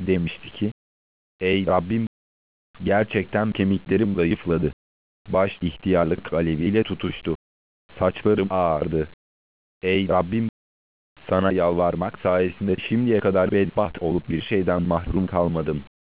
demişti ki, ey Rabbim, gerçekten kemiklerim zayıfladı. Baş ihtiyarlık aleviyle tutuştu. Saçlarım ağardı. Ey Rabbim, sana yalvarmak sayesinde şimdiye kadar bedbaht olup bir şeyden mahrum kalmadım.